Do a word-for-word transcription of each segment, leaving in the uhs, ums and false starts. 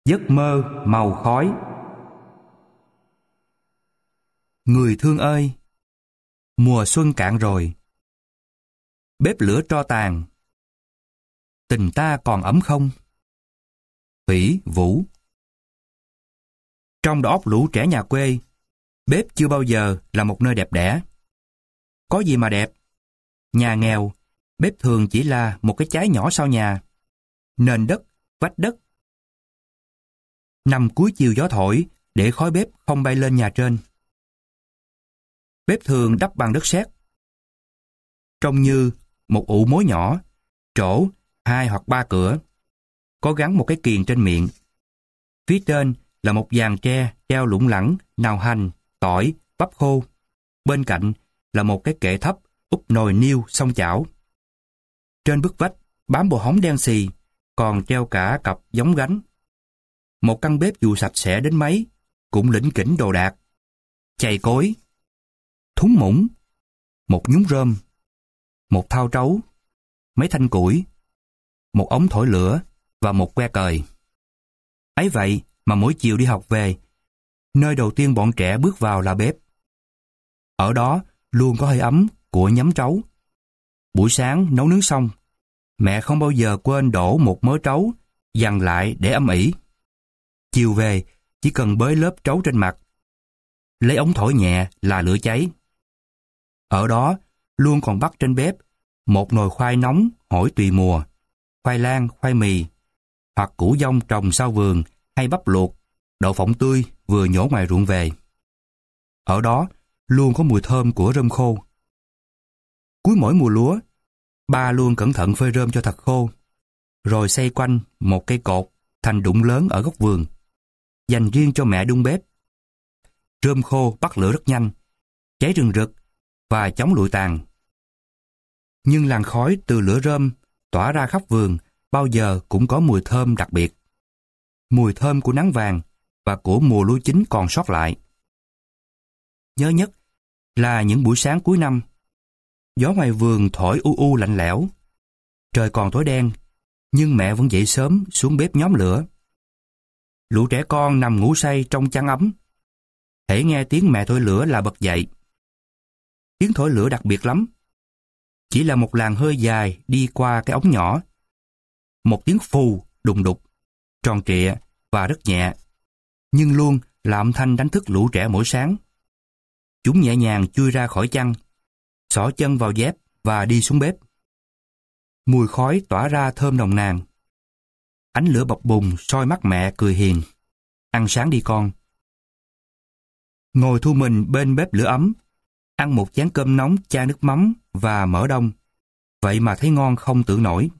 Giấc mơ màu khói. Người thương ơi, mùa xuân cạn rồi. Bếp lửa tro tàn, tình ta còn ấm không? Thủy Vũ. Trong đầu óc lũ trẻ nhà quê, bếp chưa bao giờ là một nơi đẹp đẽ. Có gì mà đẹp? Nhà nghèo, bếp thường chỉ là một cái chái nhỏ sau nhà, nền đất, vách đất. Nằm cuối chiều gió thổi để khói bếp không bay lên nhà trên. Bếp thường đắp bằng đất sét, trông như một ụ mối nhỏ, trổ hai hoặc ba cửa, có gắn một cái kiềng trên miệng. Phía trên là một dàn tre treo lủng lẳng nào hành, tỏi, bắp khô. Bên cạnh là một cái kệ thấp úp nồi niêu xông chảo. Trên bức vách bám bộ hóng đen xì, còn treo cả cặp giống gánh. Một căn bếp dù sạch sẽ đến mấy cũng lỉnh kỉnh đồ đạc: chày cối, thúng muỗng, một nhúng rơm, một thau trấu, mấy thanh củi, một ống thổi lửa và một que cời. Ấy vậy mà mỗi chiều đi học về, nơi đầu tiên bọn trẻ bước vào là bếp. Ở đó luôn có hơi ấm của nhắm trấu. Buổi sáng nấu nướng xong, mẹ không bao giờ quên đổ một mớ trấu dằn lại để âm ỉ. Chiều về chỉ cần bới lớp trấu trên mặt, lấy ống thổi nhẹ là lửa cháy. Ở đó luôn còn bắt trên bếp một nồi khoai nóng hổi tùy mùa, khoai lang, khoai mì, hoặc củ dông trồng sau vườn, hay bắp luộc, đậu phộng tươi vừa nhổ ngoài ruộng về. Ở đó luôn có mùi thơm của rơm khô. Cuối mỗi mùa lúa, ba luôn cẩn thận phơi rơm cho thật khô, rồi xây quanh một cây cột thành đụng lớn ở góc vườn, dành riêng cho mẹ đun bếp. Rơm khô bắt lửa rất nhanh, cháy rừng rực và chóng lụi tàn. Nhưng làn khói từ lửa rơm tỏa ra khắp vườn bao giờ cũng có mùi thơm đặc biệt. Mùi thơm của nắng vàng và của mùa lúa chín còn sót lại. Nhớ nhất là những buổi sáng cuối năm. Gió ngoài vườn thổi u u lạnh lẽo. Trời còn tối đen, nhưng mẹ vẫn dậy sớm xuống bếp nhóm lửa. Lũ trẻ con nằm ngủ say trong chăn ấm. Hễ nghe tiếng mẹ thổi lửa là bật dậy. Tiếng thổi lửa đặc biệt lắm. Chỉ là một làn hơi dài đi qua cái ống nhỏ. Một tiếng phù đùng đục, tròn trịa và rất nhẹ, nhưng luôn là âm thanh đánh thức lũ trẻ mỗi sáng. Chúng nhẹ nhàng chui ra khỏi chăn, xỏ chân vào dép và đi xuống bếp. Mùi khói tỏa ra thơm nồng nàn. Ánh lửa bập bùng soi mắt mẹ cười hiền: "Ăn sáng đi con." Ngồi thu mình bên bếp lửa ấm, ăn một chén cơm nóng chan nước mắm và mỡ đông, vậy mà thấy ngon không tưởng nổi.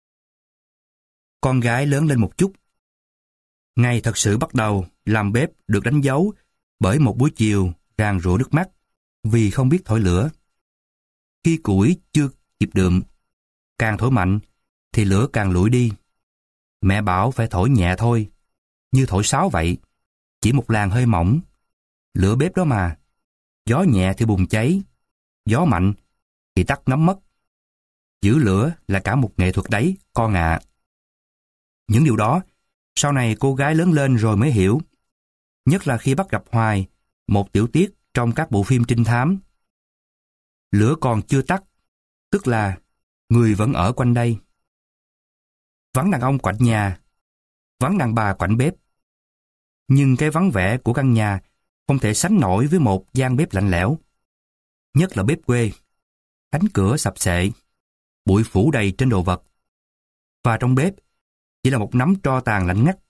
Con gái lớn lên một chút. Ngày thật sự bắt đầu làm bếp được đánh dấu bởi một buổi chiều ràn rụa nước mắt vì không biết thổi lửa. Khi củi chưa kịp đượm, càng thổi mạnh thì lửa càng lụi đi. Mẹ bảo phải thổi nhẹ thôi, như thổi sáo vậy, chỉ một làn hơi mỏng. Lửa bếp đó mà, gió nhẹ thì bùng cháy, gió mạnh thì tắt ngấm mất. Giữ lửa là cả một nghệ thuật đấy, con ạ. Những điều đó, sau này cô gái lớn lên rồi mới hiểu. Nhất là khi bắt gặp hoài một tiểu tiết trong các bộ phim trinh thám. Lửa còn chưa tắt, tức là người vẫn ở quanh đây. Vắng đàn ông quạnh nhà, vắng đàn bà quạnh bếp. Nhưng cái vắng vẻ của căn nhà không thể sánh nổi với một gian bếp lạnh lẽo. Nhất là bếp quê, cánh cửa sập xệ, bụi phủ đầy trên đồ vật. Và trong bếp chỉ là một nắm tro tàn lạnh ngắt.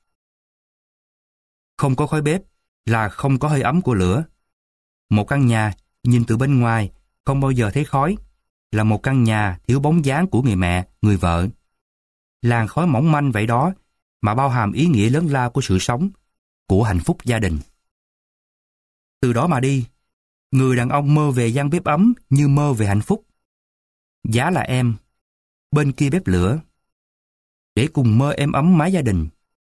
Không có khói bếp là không có hơi ấm của lửa. Một căn nhà nhìn từ bên ngoài không bao giờ thấy khói là một căn nhà thiếu bóng dáng của người mẹ, người vợ. Làn khói mỏng manh vậy đó mà bao hàm ý nghĩa lớn lao của sự sống, của hạnh phúc gia đình. Từ đó mà đi, người đàn ông mơ về gian bếp ấm như mơ về hạnh phúc. Giá là em, bên kia bếp lửa, để cùng mơ êm ấm mái gia đình.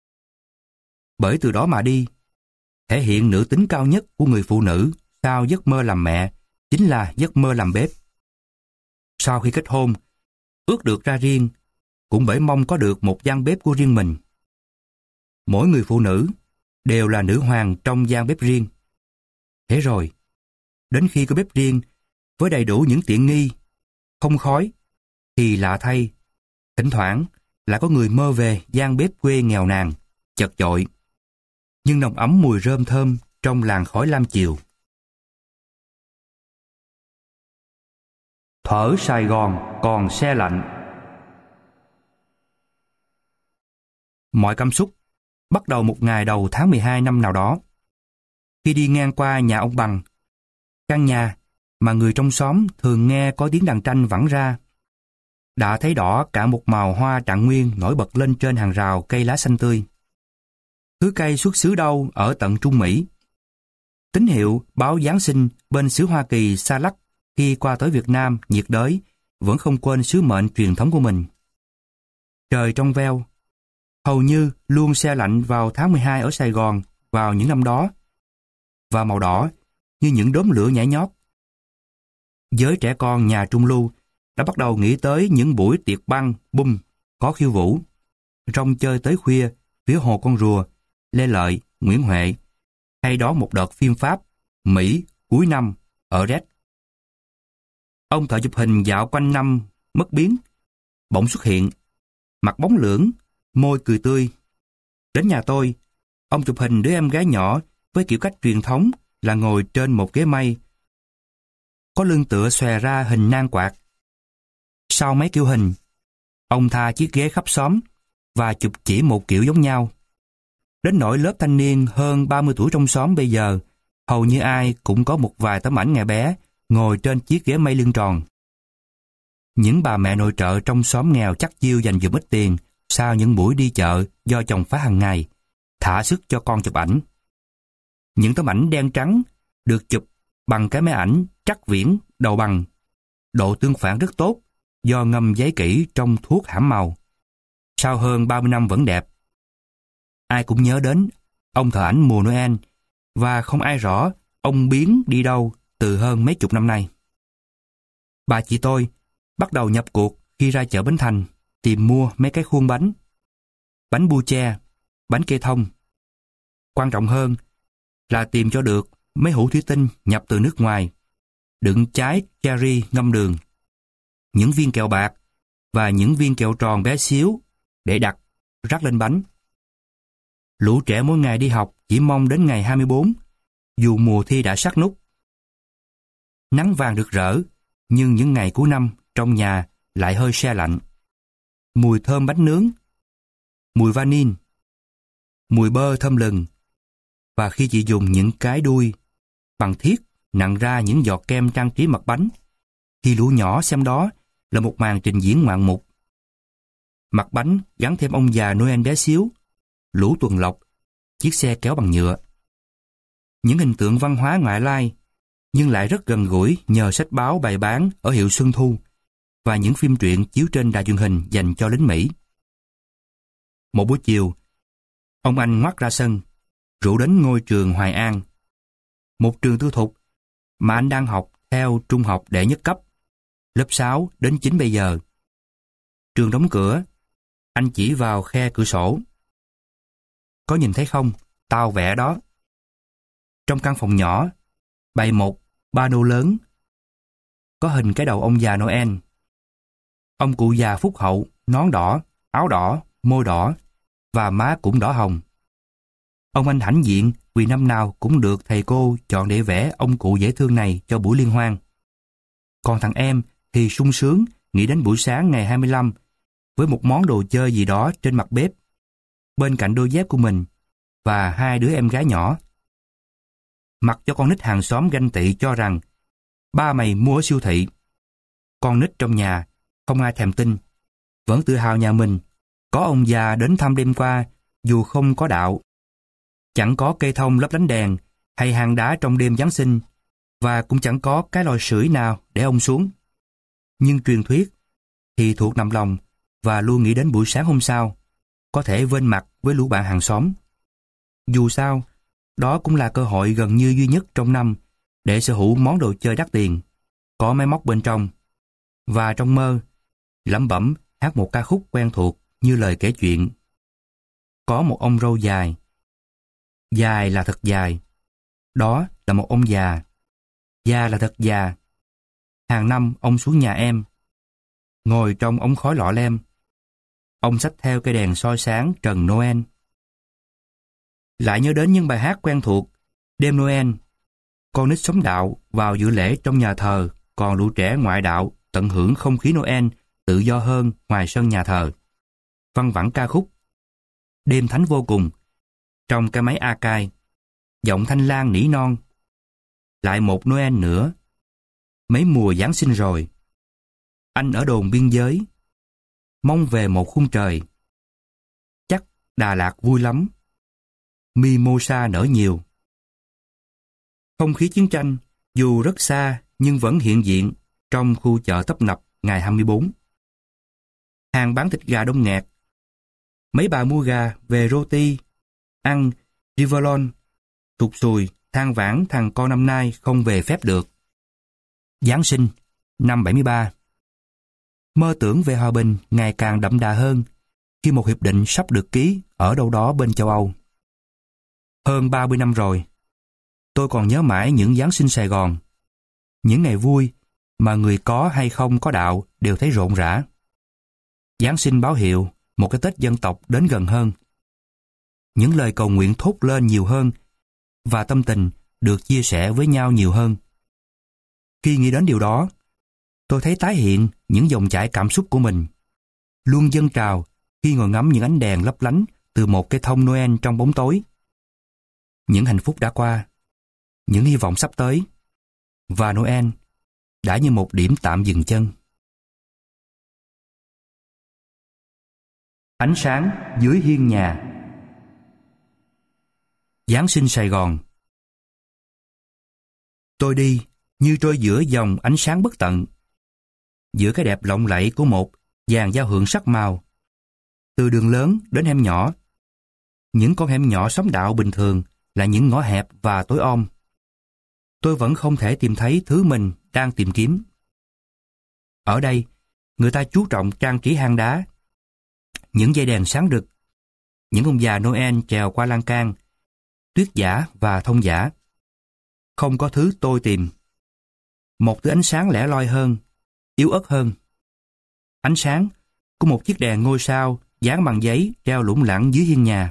Bởi từ đó mà đi, thể hiện nữ tính cao nhất của người phụ nữ sau giấc mơ làm mẹ chính là giấc mơ làm bếp. Sau khi kết hôn, ước được ra riêng, cũng bởi mong có được một gian bếp của riêng mình. mỗi người phụ nữ đều là nữ hoàng trong gian bếp riêng. Thế rồi, đến khi có bếp riêng với đầy đủ những tiện nghi, không khói, thì lạ thay, thỉnh thoảng lại có người mơ về gian bếp quê nghèo nàn, chật chội, nhưng nồng ấm mùi rơm thơm trong làn khói lam chiều. Thở Sài Gòn còn se lạnh. Mọi cảm xúc bắt đầu một ngày đầu tháng mười hai năm nào đó. Khi đi ngang qua nhà ông Bằng, căn nhà mà người trong xóm thường nghe có tiếng đàn tranh vẳng ra, đã thấy đỏ cả một màu hoa trạng nguyên nổi bật lên trên hàng rào cây lá xanh tươi. Thứ cây xuất xứ đâu ở tận Trung Mỹ. Tín hiệu báo Giáng sinh bên xứ Hoa Kỳ xa lắc khi qua tới Việt Nam nhiệt đới vẫn không quên sứ mệnh truyền thống của mình. Trời trong veo, hầu như luôn se lạnh vào tháng mười hai ở Sài Gòn vào những năm đó, và màu đỏ như những đốm lửa nhảy nhót. Giới trẻ con nhà Trung Lưu đã bắt đầu nghĩ tới những buổi tiệc băng, bum, có khiêu vũ, rong chơi tới khuya phía hồ con rùa, Lê Lợi, Nguyễn Huệ, hay đó một đợt phim Pháp, Mỹ cuối năm ở Red. Ông thợ chụp hình dạo quanh năm mất biến, bỗng xuất hiện, mặt bóng lưỡng, môi cười tươi. Đến nhà tôi, ông chụp hình đứa em gái nhỏ với kiểu cách truyền thống là ngồi trên một ghế mây, có lưng tựa xòe ra hình nang quạt. Sau mấy kiểu hình, ông tha chiếc ghế khắp xóm và chụp chỉ một kiểu giống nhau. Đến nỗi lớp thanh niên hơn ba mươi tuổi trong xóm bây giờ, hầu như ai cũng có một vài tấm ảnh ngày bé ngồi trên chiếc ghế mây lưng tròn. Những bà mẹ nội trợ trong xóm nghèo chắc chiêu dành dụm ít tiền sau những buổi đi chợ do chồng phát hàng ngày, thả sức cho con chụp ảnh. Những tấm ảnh đen trắng được chụp bằng cái máy ảnh trắc viễn đầu bằng, độ tương phản rất tốt do ngâm giấy kỹ trong thuốc hãm màu. Sau hơn ba mươi năm vẫn đẹp. Ai cũng nhớ đến ông thợ ảnh mùa Noel, và không ai rõ ông biến đi đâu từ hơn mấy chục năm nay. Bà chị tôi bắt đầu nhập cuộc khi ra chợ Bến Thành tìm mua mấy cái khuôn bánh, bánh bu che, bánh cây thông. Quan trọng hơn là tìm cho được mấy hũ thủy tinh nhập từ nước ngoài, đựng trái cherry ngâm đường, những viên kẹo bạc và những viên kẹo tròn bé xíu để đặt, rắc lên bánh. Lũ trẻ mỗi ngày đi học chỉ mong đến ngày hai mươi bốn, dù mùa thi đã sát nút. Nắng vàng rực rỡ, nhưng những ngày cuối năm trong nhà lại hơi se lạnh. Mùi thơm bánh nướng, mùi vanille, mùi bơ thơm lừng, và khi chị dùng những cái đuôi bằng thiết nặn ra những giọt kem trang trí mặt bánh, thì lũ nhỏ xem đó là một màn trình diễn ngoạn mục. Mặt bánh gắn thêm ông già Noel bé xíu, lũ tuần lộc, chiếc xe kéo bằng nhựa. Những hình tượng văn hóa ngoại lai, nhưng lại rất gần gũi nhờ sách báo bày bán ở hiệu Xuân Thu và những phim truyện chiếu trên đài truyền hình dành cho lính Mỹ. Một buổi chiều, ông anh ngoắt ra sân, rủ đến ngôi trường Hoài An, một trường tư thục mà anh đang học theo trung học đệ nhất cấp, lớp sáu đến chín bây giờ. Trường đóng cửa, anh chỉ vào khe cửa sổ. Có nhìn thấy không, tao vẽ đó. Trong căn phòng nhỏ, bày một pano lớn, có hình cái đầu ông già Noel. Ông cụ già phúc hậu, nón đỏ, áo đỏ, môi đỏ, và má cũng đỏ hồng. Ông anh hãnh diện vì năm nào cũng được thầy cô chọn để vẽ ông cụ dễ thương này cho buổi liên hoan. Còn thằng em thì sung sướng nghĩ đến buổi sáng ngày hai mươi lăm với một món đồ chơi gì đó trên mặt bếp, bên cạnh đôi dép của mình và hai đứa em gái nhỏ. Mặc cho con nít hàng xóm ganh tị cho rằng ba mày mua ở siêu thị. Con nít trong nhà không ai thèm tin, vẫn tự hào nhà mình có ông già đến thăm đêm qua dù không có đạo. Chẳng có cây thông lấp lánh đèn hay hang đá trong đêm Giáng sinh, và cũng chẳng có cái lò sưởi nào để ông xuống. Nhưng truyền thuyết thì thuộc nằm lòng và luôn nghĩ đến buổi sáng hôm sau, có thể vênh mặt với lũ bạn hàng xóm. Dù sao, đó cũng là cơ hội gần như duy nhất trong năm để sở hữu món đồ chơi đắt tiền, có máy móc bên trong, và trong mơ, lẩm bẩm hát một ca khúc quen thuộc như lời kể chuyện. có một ông râu dài. Dài là thật dài. Đó là một ông già. Già là thật già. Hàng năm ông xuống nhà em, ngồi trong ống khói lọ lem. Ông xách theo cây đèn soi sáng trần Noel. Lại nhớ đến những bài hát quen thuộc. Đêm Noel, con nít sống đạo vào dự lễ trong nhà thờ, còn lũ trẻ ngoại đạo tận hưởng không khí Noel tự do hơn ngoài sân nhà thờ. Văng vẳng ca khúc Đêm thánh vô cùng trong cái máy Akai, giọng thanh lang nỉ non. Lại một Noel nữa. Mấy mùa Giáng sinh rồi. Anh ở đồn biên giới, mong về một khung trời. Chắc Đà Lạt vui lắm. Mimosa nở nhiều. Không khí chiến tranh dù rất xa nhưng vẫn hiện diện trong khu chợ tấp nập ngày hai mươi bốn. Hàng bán thịt gà đông nghẹt. Mấy bà mua gà về roti, ăn rivolon, tụt sùi, than vãn thằng con năm nay không về phép được. Giáng sinh năm bảy mươi ba. Mơ tưởng về hòa bình ngày càng đậm đà hơn khi một hiệp định sắp được ký ở đâu đó bên châu Âu. Hơn ba mươi năm rồi, tôi còn nhớ mãi những Giáng sinh Sài Gòn. Những ngày vui mà người có hay không có đạo đều thấy rộn rã. Giáng sinh báo hiệu một cái Tết dân tộc đến gần hơn. Những lời cầu nguyện thốt lên nhiều hơn và tâm tình được chia sẻ với nhau nhiều hơn. Khi nghĩ đến điều đó, tôi thấy tái hiện những dòng chảy cảm xúc của mình, luôn dâng trào khi ngồi ngắm những ánh đèn lấp lánh từ một cây thông Noel trong bóng tối. Những hạnh phúc đã qua, những hy vọng sắp tới, và Noel đã như một điểm tạm dừng chân. Ánh sáng dưới hiên nhà. Giáng sinh Sài Gòn. Tôi đi như trôi giữa dòng ánh sáng bất tận, giữa cái đẹp lộng lẫy của một dàn giao hưởng sắc màu. Từ đường lớn đến hẻm nhỏ. Những con hẻm nhỏ xóm đạo bình thường là những ngõ hẹp và tối om. Tôi vẫn không thể tìm thấy thứ mình đang tìm kiếm. Ở đây, người ta chú trọng trang trí hang đá, những dây đèn sáng rực, những ông già Noel trèo qua lan can, tuyết giả và thông giả. Không có thứ tôi tìm. Một thứ ánh sáng lẻ loi hơn, yếu ớt hơn. Ánh sáng của một chiếc đèn ngôi sao dán bằng giấy treo lủng lẳng dưới hiên nhà.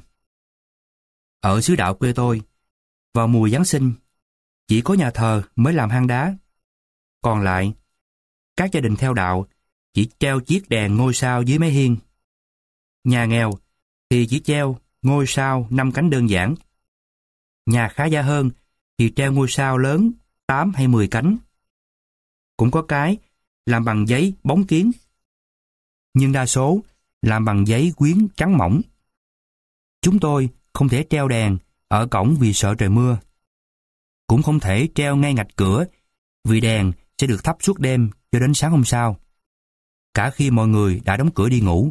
Ở xứ đạo quê tôi, vào mùa Giáng sinh, chỉ có nhà thờ mới làm hang đá. Còn lại, các gia đình theo đạo chỉ treo chiếc đèn ngôi sao dưới mái hiên. Nhà nghèo thì chỉ treo ngôi sao năm cánh đơn giản. Nhà khá giả hơn thì treo ngôi sao lớn tám hay mười cánh. Cũng có cái làm bằng giấy bóng kiến, nhưng đa số làm bằng giấy quyến trắng mỏng. Chúng tôi không thể treo đèn ở cổng vì sợ trời mưa. Cũng không thể treo ngay ngạch cửa vì đèn sẽ được thắp suốt đêm cho đến sáng hôm sau, cả khi mọi người đã đóng cửa đi ngủ.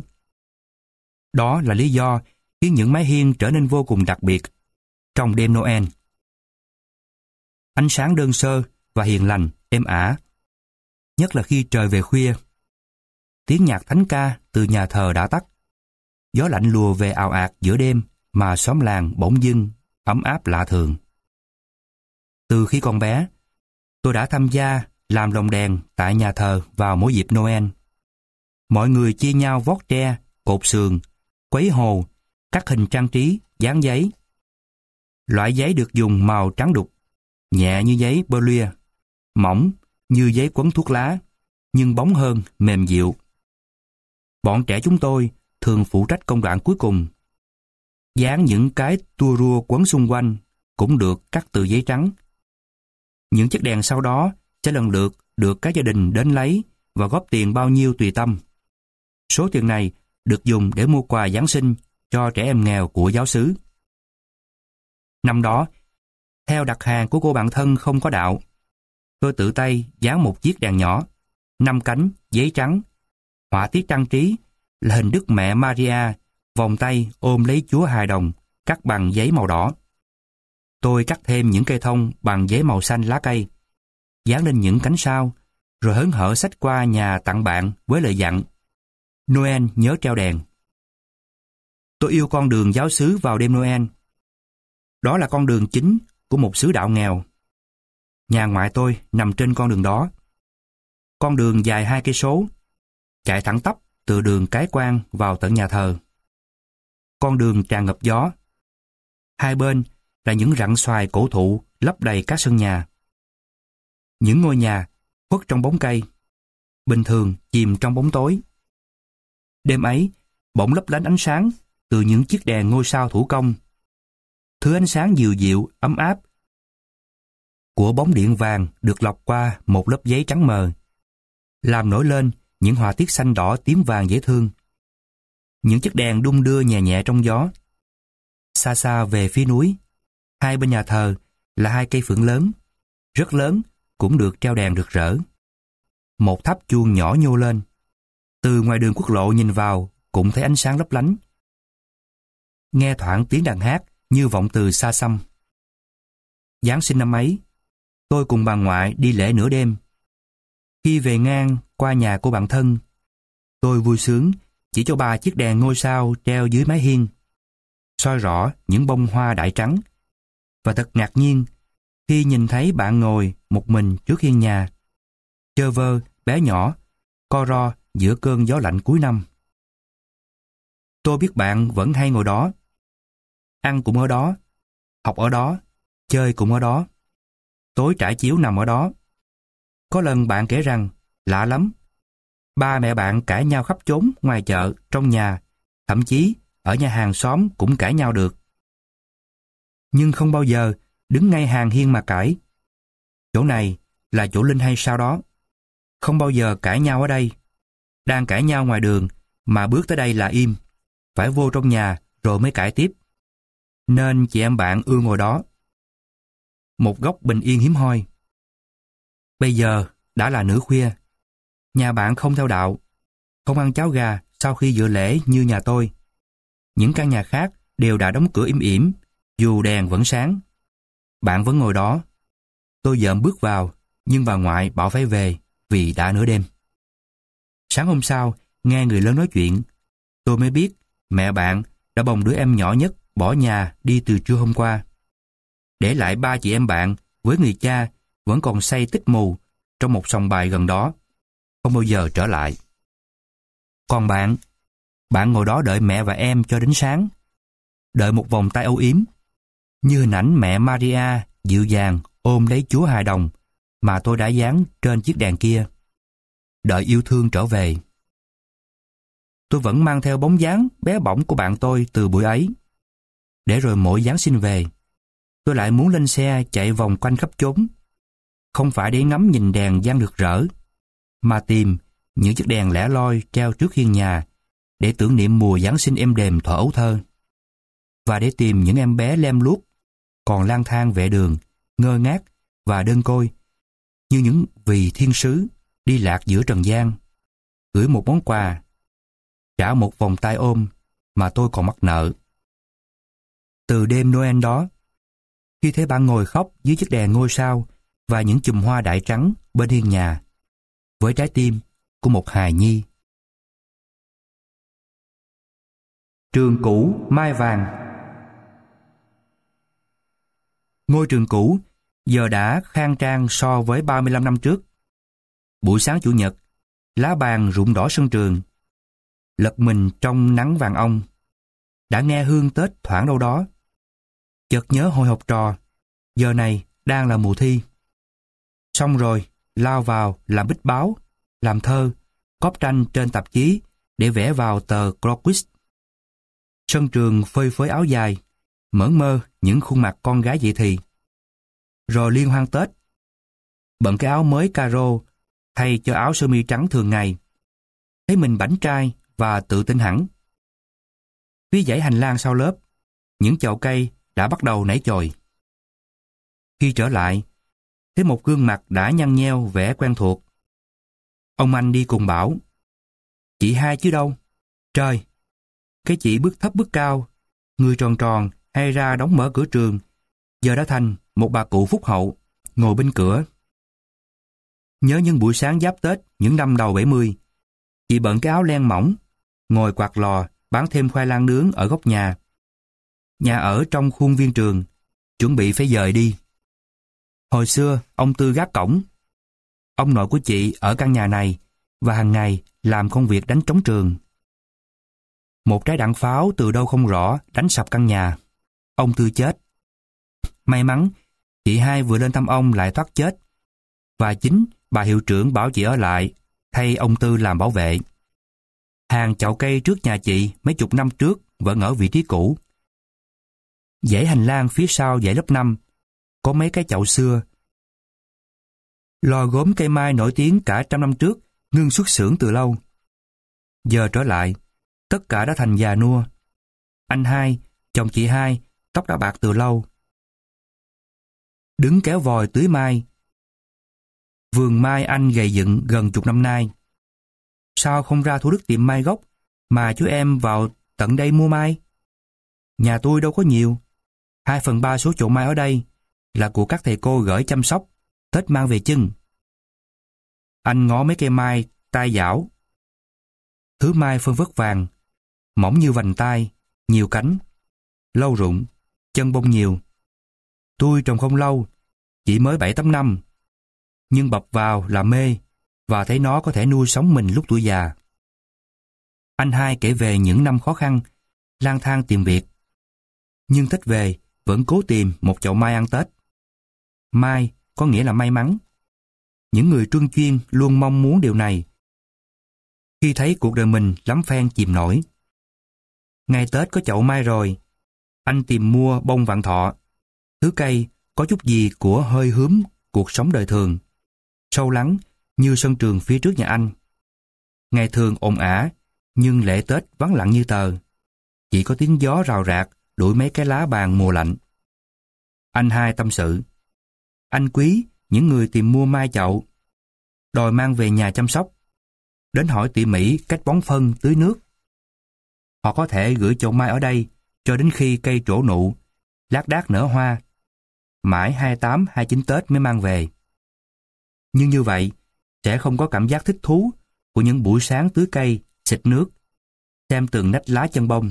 Đó là lý do khiến những mái hiên trở nên vô cùng đặc biệt trong đêm Noel. Ánh sáng đơn sơ và hiền lành, êm ả, nhất là khi trời về khuya. Tiếng nhạc thánh ca từ nhà thờ đã tắt. Gió lạnh lùa về ào ạt giữa đêm mà xóm làng bỗng dưng ấm áp lạ thường. Từ khi còn bé, tôi đã tham gia làm lồng đèn tại nhà thờ vào mỗi dịp Noel. Mọi người chia nhau vót tre, cột sườn, quấy hồ, cắt hình trang trí, dán giấy. Loại giấy được dùng màu trắng đục, nhẹ như giấy Berlier, mỏng như giấy quấn thuốc lá, nhưng bóng hơn, mềm dịu. Bọn trẻ chúng tôi thường phụ trách công đoạn cuối cùng. Dán những cái tua rua quấn xung quanh cũng được cắt từ giấy trắng. Những chiếc đèn sau đó sẽ lần lượt được các gia đình đến lấy và góp tiền bao nhiêu tùy tâm. Số tiền này được dùng để mua quà Giáng sinh cho trẻ em nghèo của giáo xứ. Năm đó, theo đặt hàng của cô bạn thân không có đạo, tôi tự tay dán một chiếc đèn nhỏ, năm cánh, giấy trắng. Họa tiết trang trí là hình Đức Mẹ Maria, vòng tay ôm lấy Chúa hài đồng, cắt bằng giấy màu đỏ. Tôi cắt thêm những cây thông bằng giấy màu xanh lá cây, dán lên những cánh sao, rồi hớn hở xách qua nhà tặng bạn với lời dặn: Noel nhớ treo đèn. Tôi yêu con đường giáo xứ vào đêm Noel. Đó là con đường chính của một xứ đạo nghèo. Nhà ngoại tôi nằm trên con đường đó. Con đường dài hai cây số, chạy thẳng tắp từ đường Cái Quan vào tận nhà thờ. Con đường tràn ngập gió. Hai bên là những rặng xoài cổ thụ lấp đầy các sân nhà. Những ngôi nhà khuất trong bóng cây, bình thường chìm trong bóng tối. Đêm ấy, bỗng lấp lánh ánh sáng từ những chiếc đèn ngôi sao thủ công. Thứ ánh sáng dịu dịu, ấm áp của bóng điện vàng được lọc qua một lớp giấy trắng mờ, làm nổi lên những họa tiết xanh đỏ tím vàng dễ thương. Những chiếc đèn đung đưa nhẹ nhẹ trong gió. Xa xa về phía núi, hai bên nhà thờ là hai cây phượng lớn, rất lớn, cũng được treo đèn rực rỡ. Một tháp chuông nhỏ nhô lên. Từ ngoài đường quốc lộ nhìn vào cũng thấy ánh sáng lấp lánh. Nghe thoảng tiếng đàn hát như vọng từ xa xăm. Giáng sinh năm ấy, tôi cùng bà ngoại đi lễ nửa đêm. Khi về ngang qua nhà của bạn thân, tôi vui sướng chỉ cho ba chiếc đèn ngôi sao treo dưới mái hiên, soi rõ những bông hoa đại trắng, và thật ngạc nhiên khi nhìn thấy bạn ngồi một mình trước hiên nhà, chơ vơ, bé nhỏ, co ro giữa cơn gió lạnh cuối năm. Tôi biết bạn vẫn hay ngồi đó. Ăn cũng ở đó, học ở đó, chơi cũng ở đó. Tối trải chiếu nằm ở đó. Có lần bạn kể rằng, lạ lắm, ba mẹ bạn cãi nhau khắp chốn, ngoài chợ, trong nhà, thậm chí ở nhà hàng xóm cũng cãi nhau được. Nhưng không bao giờ đứng ngay hàng hiên mà cãi. Chỗ này là chỗ linh hay sao đó. Không bao giờ cãi nhau ở đây. Đang cãi nhau ngoài đường mà bước tới đây là im. Phải vô trong nhà rồi mới cãi tiếp. Nên chị em bạn ưa ngồi đó. Một góc bình yên hiếm hoi. Bây giờ đã là nửa khuya. Nhà bạn không theo đạo, không ăn cháo gà sau khi dự lễ như nhà tôi. Những căn nhà khác đều đã đóng cửa im ỉm, dù đèn vẫn sáng. Bạn vẫn ngồi đó. Tôi dợm bước vào, nhưng bà ngoại bảo phải về vì đã nửa đêm. Sáng hôm sau, nghe người lớn nói chuyện, tôi mới biết mẹ bạn đã bồng đứa em nhỏ nhất bỏ nhà đi từ trưa hôm qua. Để lại ba chị em bạn với người cha vẫn còn say tích mù trong một sòng bài gần đó, không bao giờ trở lại. Còn bạn, bạn ngồi đó đợi mẹ và em cho đến sáng, đợi một vòng tay âu yếm, như hình ảnh mẹ Maria dịu dàng ôm lấy Chúa hài đồng mà tôi đã dán trên chiếc đèn kia. Đợi yêu thương trở về. Tôi vẫn mang theo bóng dáng bé bỏng của bạn tôi từ buổi ấy. Để rồi mỗi Giáng sinh về, tôi lại muốn lên xe chạy vòng quanh khắp chốn. Không phải để ngắm nhìn đèn vang rực rỡ, mà tìm những chiếc đèn lẻ loi treo trước hiên nhà để tưởng niệm mùa Giáng sinh êm đềm thuở ấu thơ. Và để tìm những em bé lem luốc còn lang thang vệ đường, ngơ ngác và đơn côi, như những vị thiên sứ đi lạc giữa trần gian, gửi một món quà, trả một vòng tay ôm mà tôi còn mắc nợ. Từ đêm Noel đó, khi thấy bạn ngồi khóc dưới chiếc đèn ngôi sao và những chùm hoa đại trắng bên hiên nhà, với trái tim của một hài nhi. Trường cũ mai vàng. Ngôi trường cũ giờ đã khang trang so với ba mươi lăm năm trước. Buổi sáng Chủ nhật, lá bàn rụng đỏ sân trường, lật mình trong nắng vàng ong. Đã nghe hương Tết thoảng đâu đó. Chợt nhớ hồi học trò, giờ này đang là mùa thi. Xong rồi, lao vào làm bích báo, làm thơ, cóp tranh trên tạp chí để vẽ vào tờ Clockwork. Sân trường phơi phới áo dài, mởn mơ những khuôn mặt con gái dậy thì. Rồi liên hoan Tết, bận cái áo mới caro thay cho áo sơ mi trắng thường ngày. Thấy mình bảnh trai và tự tin hẳn. Phía dãy hành lang sau lớp, những chậu cây đã bắt đầu nảy chồi. Khi trở lại, thấy một gương mặt đã nhăn nheo vẻ quen thuộc. Ông anh đi cùng bảo, chị hai chứ đâu. Trời, cái chị bước thấp bước cao, người tròn tròn hay ra đóng mở cửa trường, giờ đã thành một bà cụ phúc hậu, ngồi bên cửa. Nhớ những buổi sáng giáp Tết những năm đầu bảy mươi, chị bận cái áo len mỏng, ngồi quạt lò bán thêm khoai lang nướng ở góc nhà. Nhà ở trong khuôn viên trường, chuẩn bị phải dời đi. Hồi xưa, ông Tư gác cổng. Ông nội của chị ở căn nhà này và hàng ngày làm công việc đánh trống trường. Một trái đạn pháo từ đâu không rõ đánh sập căn nhà. Ông Tư chết. May mắn, chị hai vừa lên thăm ông lại thoát chết. Và chính bà hiệu trưởng bảo chị ở lại, thay ông Tư làm bảo vệ. Hàng chậu cây trước nhà chị mấy chục năm trước vẫn ở vị trí cũ. Dãy hành lang phía sau dãy lớp năm có mấy cái chậu xưa. Lò gốm cây mai nổi tiếng cả trăm năm trước ngưng xuất xưởng từ lâu. Giờ trở lại, tất cả đã thành già nua. Anh hai, chồng chị hai, tóc đã bạc từ lâu. Đứng kéo vòi tưới mai. Vườn mai anh gầy dựng gần chục năm nay. Sao không ra Thủ Đức tiệm mai gốc mà chú em vào tận đây mua mai? Nhà tôi đâu có nhiều. Hai phần ba số chậu mai ở đây là của các thầy cô gửi chăm sóc, Tết mang về chưng. Anh ngó mấy cây mai tai dảo. Thứ mai phân vất vàng, mỏng như vành tai, nhiều cánh, lâu rụng, chân bông nhiều. Tôi trồng không lâu, chỉ mới bảy tám năm, nhưng bập vào là mê và thấy nó có thể nuôi sống mình lúc tuổi già. Anh hai kể về những năm khó khăn, lang thang tìm việc. Nhưng Tết về vẫn cố tìm một chậu mai ăn Tết. Mai có nghĩa là may mắn. Những người truân chuyên luôn mong muốn điều này khi thấy cuộc đời mình lắm phen chìm nổi. Ngày Tết có chậu mai rồi, anh tìm mua bông vạn thọ, thứ cây có chút gì của hơi hướm cuộc sống đời thường, sâu lắng như sân trường phía trước nhà anh. Ngày thường ồn ả, nhưng lễ Tết vắng lặng như tờ. Chỉ có tiếng gió rào rạc đuổi mấy cái lá bàn mùa lạnh. Anh hai tâm sự. Anh quý những người tìm mua mai chậu, đòi mang về nhà chăm sóc, đến hỏi tỉ mỉ cách bón phân tưới nước. Họ có thể gửi chậu mai ở đây cho đến khi cây trổ nụ, lác đác nở hoa, mãi hai mươi tám, hai mươi chín Tết mới mang về. Nhưng như vậy, sẽ không có cảm giác thích thú của những buổi sáng tưới cây, xịt nước, xem từng nách lá chân bông.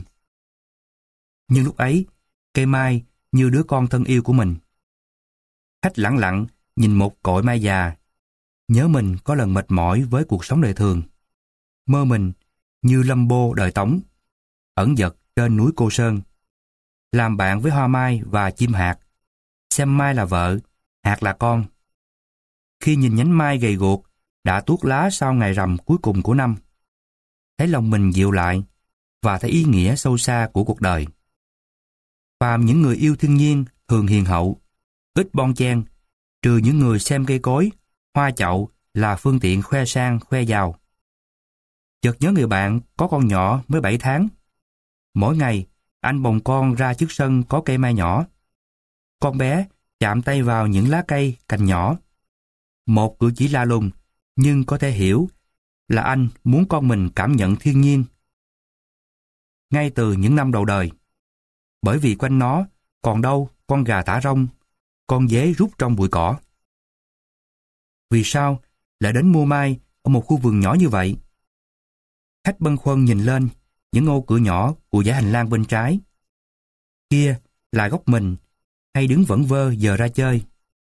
Nhưng lúc ấy, cây mai như đứa con thân yêu của mình. Khách lẳng lặng nhìn một cội mai già, nhớ mình có lần mệt mỏi với cuộc sống đời thường. Mơ mình như Lâm Bô đời Tống, ẩn dật trên núi Cô Sơn, làm bạn với hoa mai và chim hạt, xem mai là vợ, hạt là con. Khi nhìn nhánh mai gầy guộc đã tuốt lá sau ngày rằm cuối cùng của năm, thấy lòng mình dịu lại và thấy ý nghĩa sâu xa của cuộc đời. Phàm những người yêu thiên nhiên thường hiền hậu, ít bon chen, trừ những người xem cây cối, hoa chậu là phương tiện khoe sang khoe giàu. Chợt nhớ người bạn có con nhỏ mới bảy tháng. Mỗi ngày, anh bồng con ra trước sân có cây mai nhỏ. Con bé chạm tay vào những lá cây, cành nhỏ. Một cử chỉ la lùng, nhưng có thể hiểu là anh muốn con mình cảm nhận thiên nhiên. Ngay từ những năm đầu đời, bởi vì quanh nó còn đâu con gà thả rông, con dế rút trong bụi cỏ. Vì sao lại đến mua mai ở một khu vườn nhỏ như vậy? Khách bâng khuâng nhìn lên những ô cửa nhỏ của dãy hành lang bên trái. Kia là góc mình, hay đứng vẩn vơ giờ ra chơi.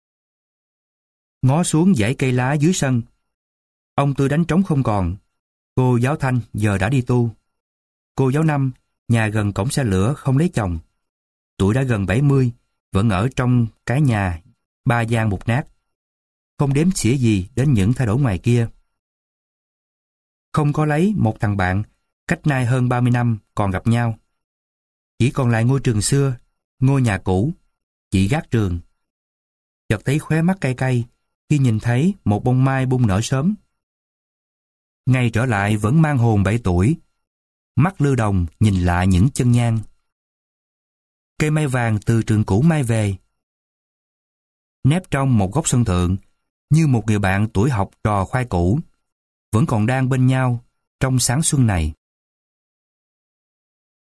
Ngó xuống dãy cây lá dưới sân. Ông Tư đánh trống không còn. Cô giáo Thanh giờ đã đi tu. Cô giáo Năm, nhà gần cổng xe lửa không lấy chồng. Tuổi đã gần bảy mươi, vẫn ở trong cái nhà ba gian một nát. Không đếm xỉa gì đến những thay đổi ngoài kia. Không có lấy một thằng bạn, cách nay hơn ba mươi năm còn gặp nhau. Chỉ còn lại ngôi trường xưa, ngôi nhà cũ, chị gác trường. Chợt thấy khóe mắt cay cay khi nhìn thấy một bông mai bung nở sớm. Ngày trở lại vẫn mang hồn bảy tuổi, mắt lư đồng nhìn lại những chân nhang. Cây mai vàng từ trường cũ mai về, nép trong một góc sân thượng, như một người bạn tuổi học trò khoai cũ, vẫn còn đang bên nhau trong sáng xuân này.